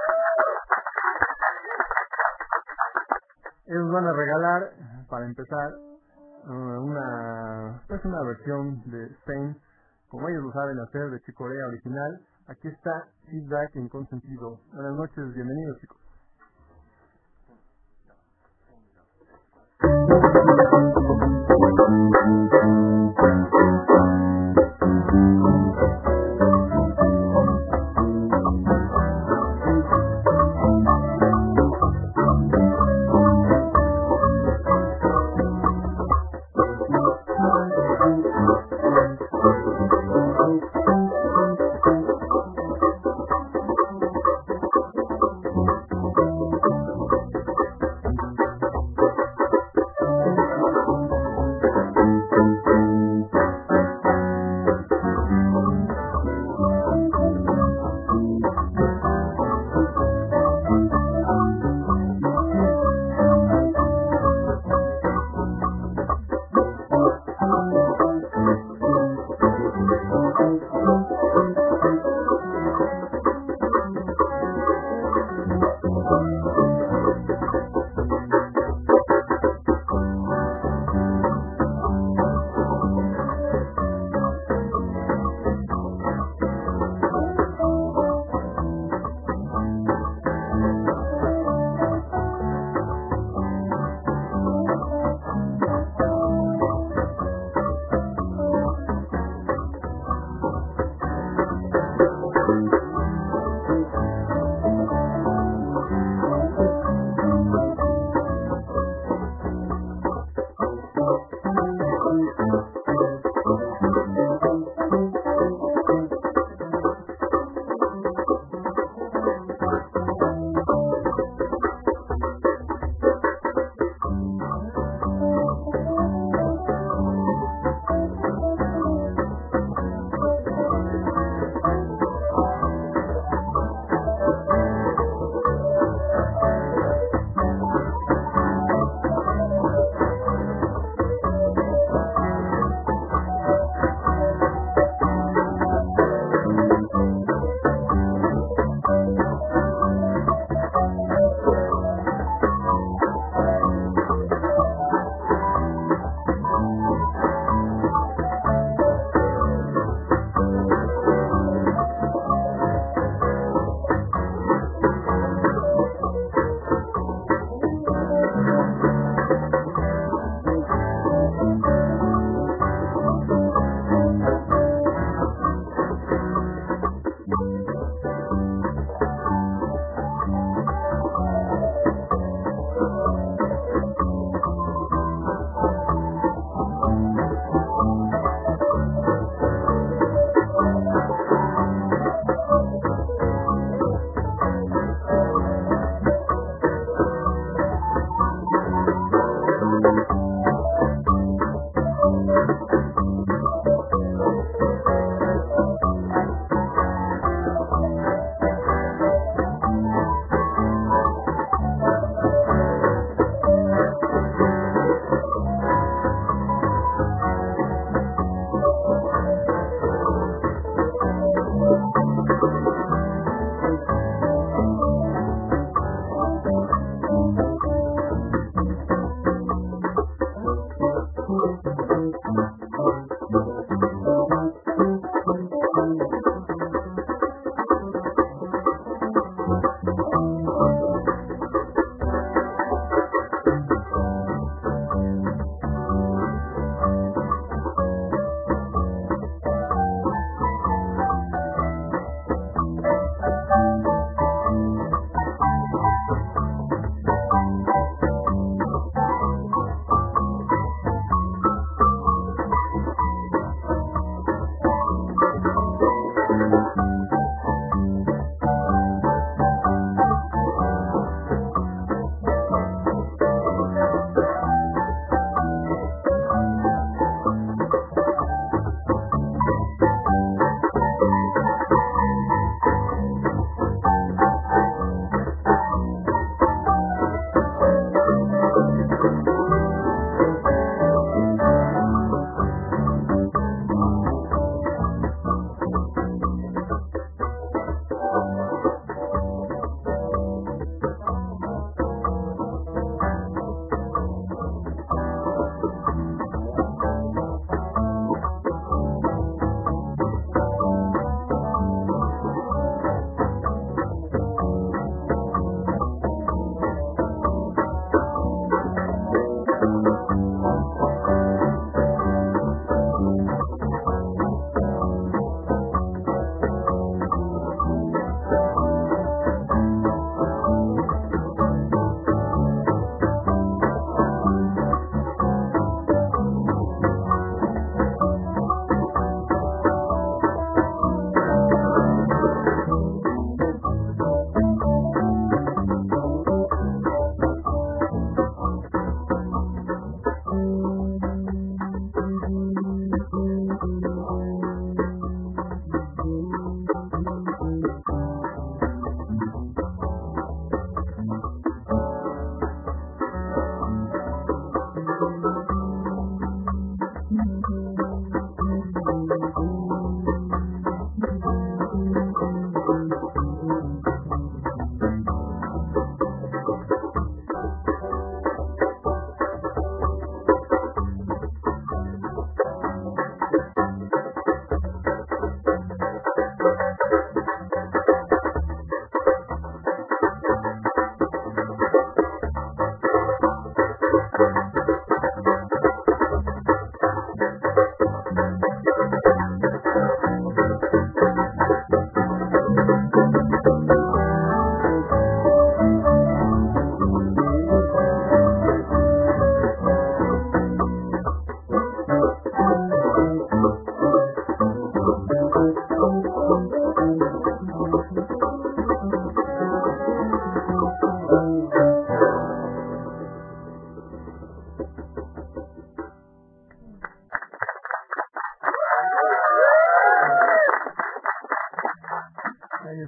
Ellos van a regalar, para empezar, una versión de Spain, como ellos lo saben hacer, de Chick Corea original. Aquí está Feedback en Consentido. Buenas noches, bienvenidos, chicos.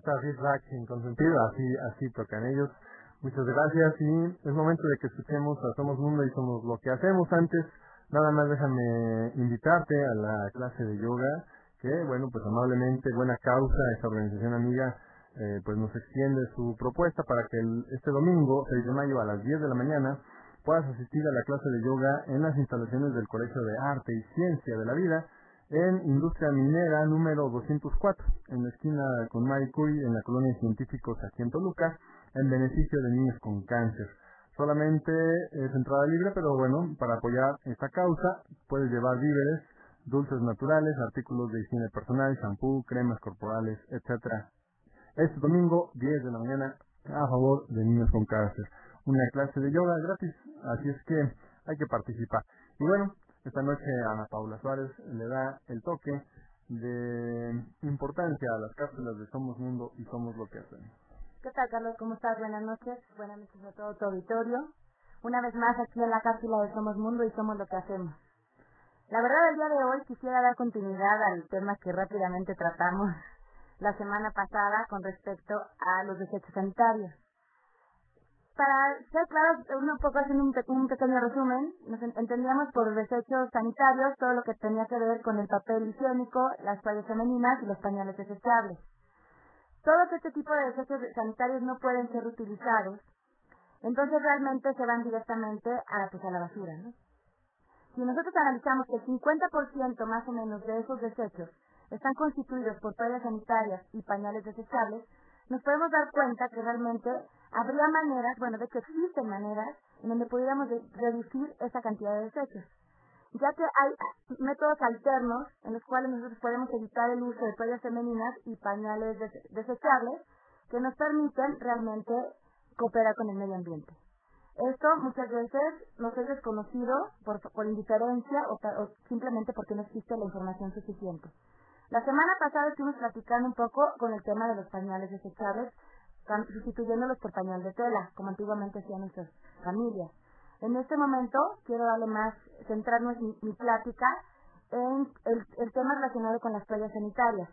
respuesta a feedback sin consentido, así tocan ellos. Muchas gracias y es momento de que escuchemos a Somos Mundo y Somos lo que hacemos. Antes, nada más déjame invitarte a la clase de yoga que, bueno, pues amablemente, Buena Causa, esta organización amiga, pues nos extiende su propuesta para que este domingo, 6 de mayo a las 10 de la mañana, puedas asistir a la clase de yoga en las instalaciones del Colegio de Arte y Ciencia de la Vida en Industria Minera número 204, en la esquina con Marie Curie, en la Colonia de Científicos aquí en Toluca, en beneficio de niños con cáncer. Solamente es entrada libre, pero bueno, para apoyar esta causa puedes llevar víveres, dulces naturales, artículos de higiene personal, shampoo, cremas corporales, etcétera. Este domingo, 10 de la mañana, a favor de niños con cáncer. Una clase de yoga gratis, así es que hay que participar. Y bueno, esta noche Ana Paula Suárez le da el toque de importancia a las cápsulas de Somos Mundo y Somos lo que hacemos. ¿Qué tal, Carlos? ¿Cómo estás? Buenas noches a todo tu auditorio. Una vez más aquí en la cápsula de Somos Mundo y Somos lo que hacemos. La verdad, el día de hoy quisiera dar continuidad al tema que rápidamente tratamos la semana pasada con respecto a los desechos sanitarios. Para ser claros, un poco haciendo un pequeño resumen, entendíamos por desechos sanitarios todo lo que tenía que ver con el papel higiénico, las toallas femeninas y los pañales desechables. Todos este tipo de desechos sanitarios no pueden ser reutilizados, entonces realmente se van directamente a la basura, ¿no? Si nosotros analizamos que el 50% más o menos de esos desechos están constituidos por toallas sanitarias y pañales desechables, nos podemos dar cuenta que realmente habría maneras, de que existen maneras en donde pudiéramos reducir esa cantidad de desechos, ya que hay métodos alternos en los cuales nosotros podemos evitar el uso de toallas femeninas y pañales desechables que nos permiten realmente cooperar con el medio ambiente. Esto muchas veces nos es desconocido por indiferencia o simplemente porque no existe la información suficiente. La semana pasada estuvimos platicando un poco con el tema de los pañales desechables, sustituyéndolos por pañal de tela, como antiguamente hacían nuestras familias. En este momento quiero centrarnos mi plática en el tema relacionado con las toallas sanitarias.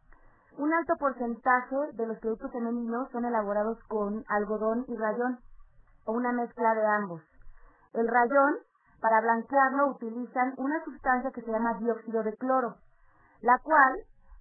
Un alto porcentaje de los productos femeninos son elaborados con algodón y rayón, o una mezcla de ambos. El rayón, para blanquearlo, utilizan una sustancia que se llama dióxido de cloro, la cual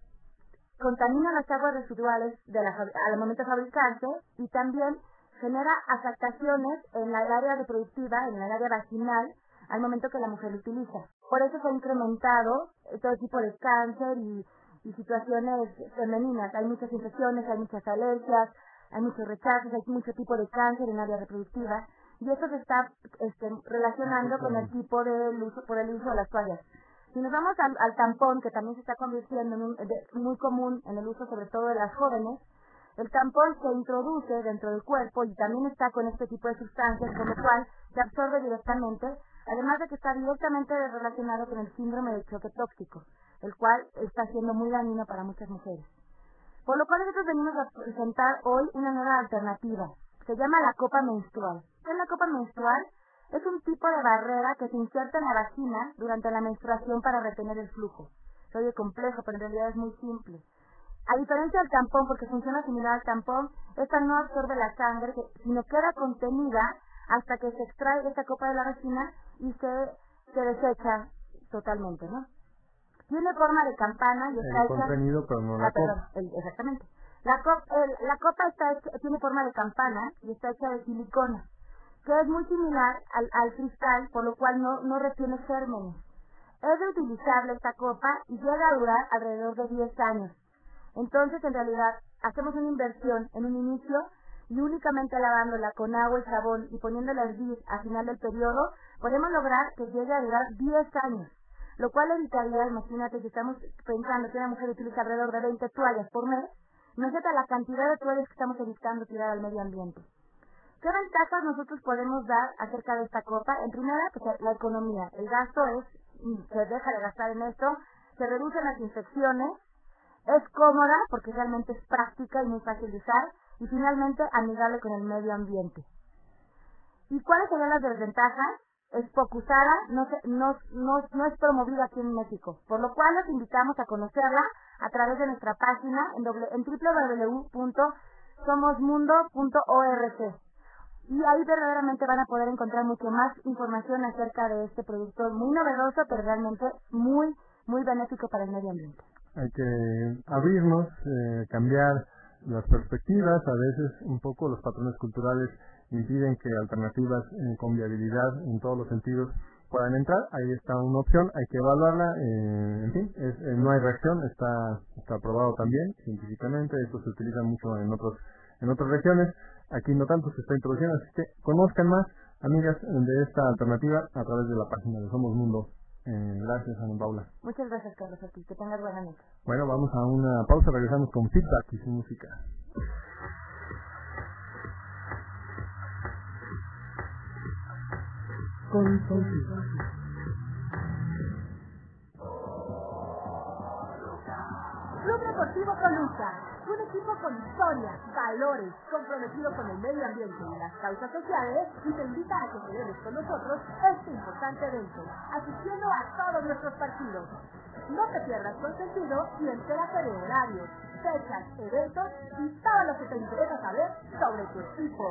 contamina las aguas residuales al momento de fabricarse y también genera afectaciones en el área reproductiva, en el área vaginal, al momento que la mujer lo utiliza. Por eso se ha incrementado todo tipo de cáncer y situaciones femeninas. Hay muchas infecciones, hay muchas alergias, hay muchos rechazos, hay mucho tipo de cáncer en el área reproductiva y eso se está relacionando con el tipo de uso por el uso de las toallas. Si nos vamos al tampón, que también se está convirtiendo en muy común en el uso sobre todo de las jóvenes, el tampón se introduce dentro del cuerpo y también está con este tipo de sustancias, con lo cual se absorbe directamente, además de que está directamente relacionado con el síndrome de choque tóxico, el cual está siendo muy dañino para muchas mujeres. Por lo cual nosotros venimos a presentar hoy una nueva alternativa. Se llama la copa menstrual. ¿Qué es la copa menstrual? Es un tipo de barrera que se inserta en la vagina durante la menstruación para retener el flujo. Se oye complejo, pero en realidad es muy simple. A diferencia del tampón, porque funciona similar al tampón, esta no absorbe la sangre, sino queda contenida hasta que se extrae esta copa de la vagina y se desecha totalmente, ¿no? Tiene forma de campana y está hecha... El contenido, pero no la copa. Exactamente. La copa tiene forma de campana y está hecha de silicona, que es muy similar al cristal, por lo cual no retiene gérmenes. Es reutilizable esta copa y llega a durar alrededor de 10 años. Entonces, en realidad, hacemos una inversión en un inicio y únicamente lavándola con agua y jabón y poniéndola a hervir al final del periodo, podemos lograr que llegue a durar 10 años. Lo cual evitaría, imagínate, si estamos pensando que una mujer utiliza alrededor de 20 toallas por mes, imagínate la cantidad de toallas que estamos evitando tirar al medio ambiente. ¿Qué ventajas nosotros podemos dar acerca de esta copa? En primera, pues la economía. El gasto se deja de gastar en esto, se reducen las infecciones, es cómoda porque realmente es práctica y muy fácil de usar, y finalmente amigable con el medio ambiente. ¿Y cuáles serían las desventajas? Es poco usada, no es promovida aquí en México, por lo cual los invitamos a conocerla a través de nuestra página en www.somosmundo.org. Y ahí verdaderamente van a poder encontrar mucho más información acerca de este producto muy novedoso, pero realmente muy, muy benéfico para el medio ambiente. Hay que abrirnos, cambiar las perspectivas. A veces un poco los patrones culturales impiden que alternativas con viabilidad en todos los sentidos puedan entrar. Ahí está una opción, hay que evaluarla. En fin, no hay reacción, está aprobado también científicamente. Esto se utiliza mucho en otras regiones. Aquí no tanto, se está introduciendo, así que conozcan más, amigas, de esta alternativa a través de la página de Somos Mundo. Gracias, Ana Paula. Muchas gracias, Carlos, a ti. Que tengas buena noche. Bueno, vamos a una pausa, regresamos con feedback y su música. Club Deportivo Toluca, un equipo con historia, valores, comprometido con el medio ambiente y las causas sociales, y te invita a que celebres con nosotros este importante evento, asistiendo a todos nuestros partidos. No te pierdas Consentido y entérate de horarios, fechas, eventos y todo lo que te interesa saber sobre tu equipo.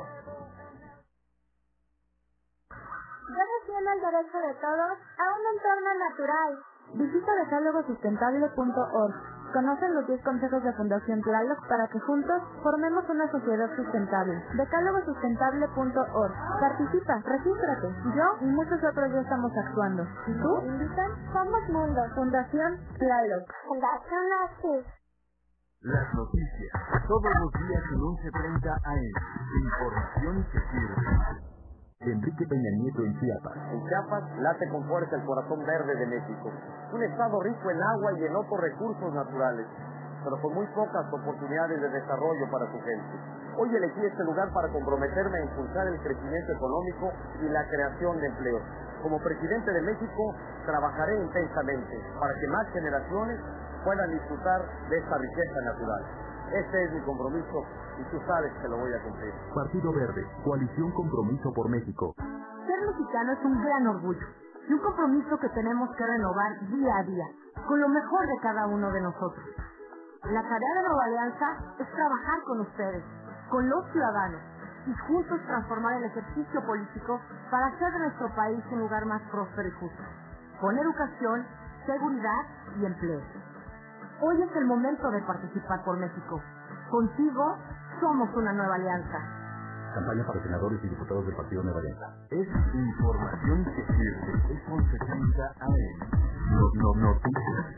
Yo defiendo el derecho de todos a un entorno natural. Visita decalogosustentable.org. Conocen los 10 consejos de Fundación Tlaloc para que juntos formemos una sociedad sustentable. Decalogosustentable.org. Participa, regístrate. Yo y muchos otros ya estamos actuando. ¿Y tú? Invitan Somos Mundo. Fundación Tlaloc. Fundación Asís. Las noticias, todos los días en 11:30 AM. Información que sirve. Enrique Peña Nieto en Chiapas. En Chiapas late con fuerza el corazón verde de México. Un estado rico en agua y en otros recursos naturales, pero con muy pocas oportunidades de desarrollo para su gente. Hoy elegí este lugar para comprometerme a impulsar el crecimiento económico y la creación de empleos. Como presidente de México, trabajaré intensamente para que más generaciones puedan disfrutar de esta riqueza natural. Este es mi compromiso y tú sabes que lo voy a cumplir. Partido Verde, Coalición Compromiso por México. Ser mexicano es un gran orgullo y un compromiso que tenemos que renovar día a día, con lo mejor de cada uno de nosotros. La tarea de Nueva Alianza es trabajar con ustedes, con los ciudadanos, y juntos transformar el ejercicio político para hacer de nuestro país un lugar más próspero y justo, con educación, seguridad y empleo. Hoy es el momento de participar por México. Contigo somos una nueva alianza. Campaña para senadores y diputados del Partido Nueva Alianza. Es información que sirve. Es 11:30 AM. Noticias.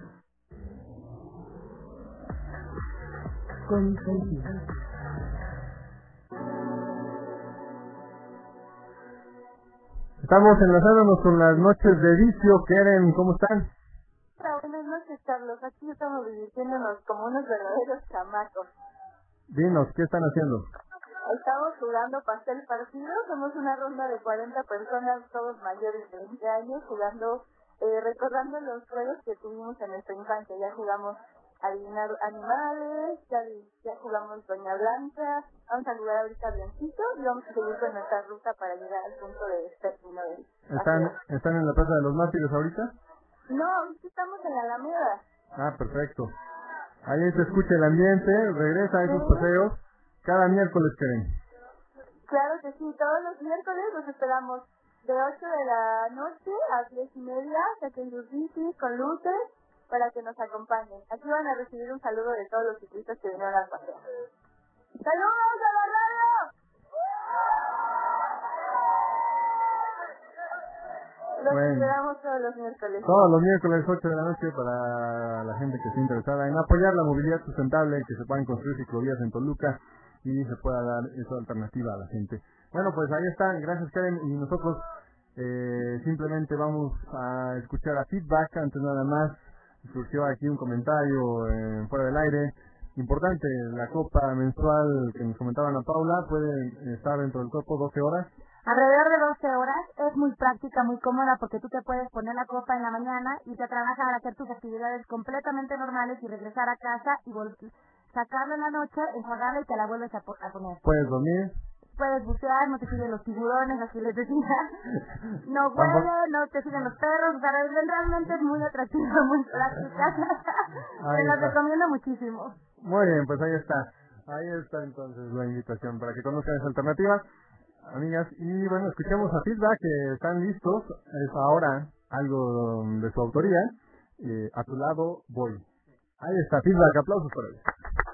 Estamos enlazándonos con las noches de vicio. Keren, ¿cómo están? Buenas noches, Carlos. Aquí estamos divirtiéndonos como unos verdaderos chamacos. Dinos, ¿qué están haciendo? Estamos jugando pastel partido. Somos una ronda de 40 personas, todos mayores de 20 años, jugando, recordando los juegos que tuvimos en nuestra infancia. Ya jugamos adivinar animales, ya jugamos Doña Blanca. Vamos a jugar ahorita Blanquito y vamos a seguir con nuestra ruta para llegar al punto de destino del ¿Están en la Plaza de los Mártires ahorita? No, estamos en la Alameda. Ah, perfecto. Ahí se escucha el ambiente, regresa a esos paseos. Cada miércoles, Keren. Claro que sí, todos los miércoles los esperamos de 8 de la noche a 10:30, saquen sus bicis con luces para que nos acompañen. Aquí van a recibir un saludo de todos los ciclistas que vinieron al paseo. ¡Saludos a la radio! Los esperamos todos los miércoles. Todos los miércoles, 8 de la noche, para la gente que esté interesada en apoyar la movilidad sustentable, que se puedan construir ciclovías en Toluca y se pueda dar esa alternativa a la gente. Bueno, pues ahí están. Gracias, Karen. Y nosotros simplemente vamos a escuchar a feedback. Antes nada más, surgió aquí un comentario fuera del aire. Importante, la copa menstrual que nos comentaba Ana Paula puede estar dentro del cuerpo 12 horas. Alrededor de 12 horas, es muy práctica, muy cómoda, porque tú te puedes poner la copa en la mañana y te a trabajar, hacer tus actividades completamente normales y regresar a casa y sacarla en la noche, enjuagarla y te la vuelves a poner. Puedes dormir, puedes bucear, no te siguen los tiburones, así les decía. No huele, no te siguen los perros, o sea, realmente es muy atractiva, muy práctica. Te la recomiendo muchísimo. Muy bien, pues ahí está. Ahí está entonces la invitación para que conozcan esa alternativa, amigas. Y bueno, escuchemos a Feedback, que están listos. Es ahora algo de su autoría. A tu lado voy. Ahí está Feedback, aplausos por ellos.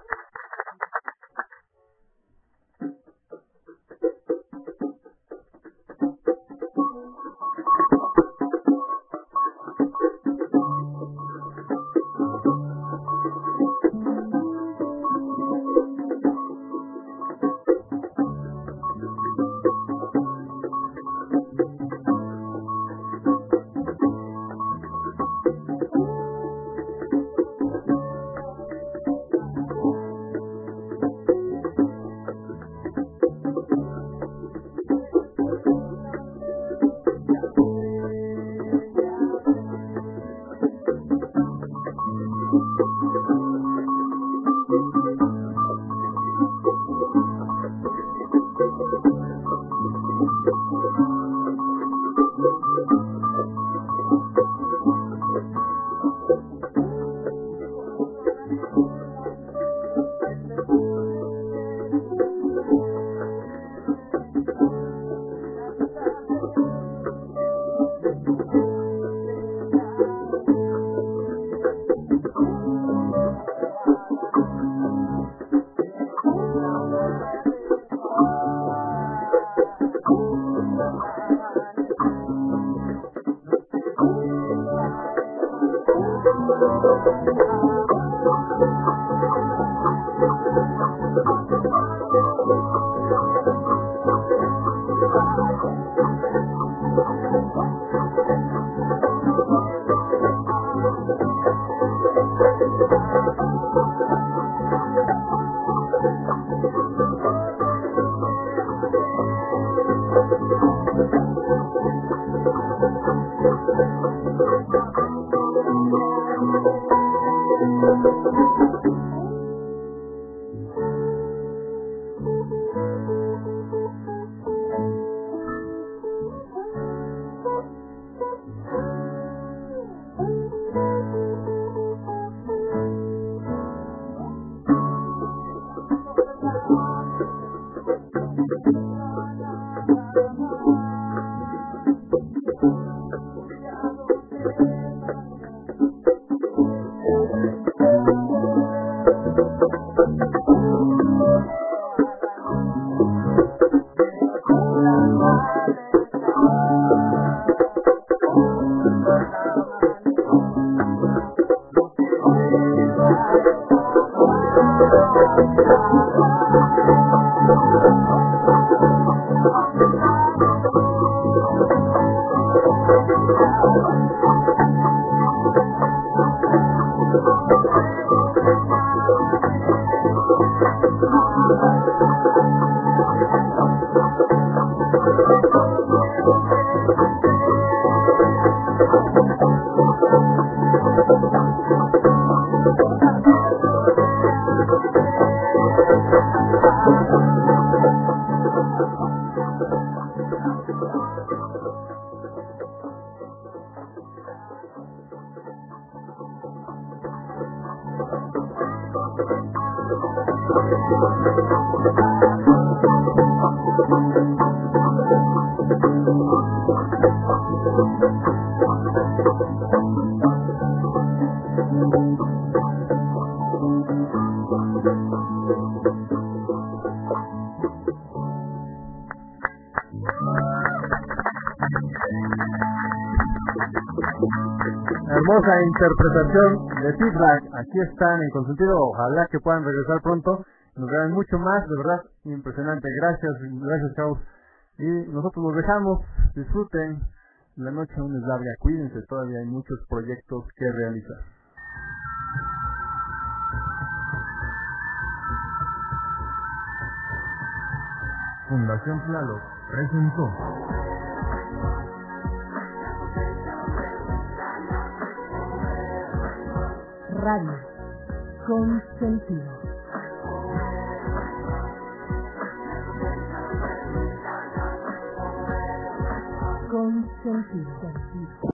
Hermosa interpretación de Feedback. Aquí están en Consentido. Ojalá que puedan regresar pronto. Nos vean mucho más. De verdad, impresionante. Gracias, chavos. Y nosotros los dejamos. Disfruten. La noche aún es larga. Cuídense. Todavía hay muchos proyectos que realizar. Fundación Tlaloc presentó Radio con sentido. sentido.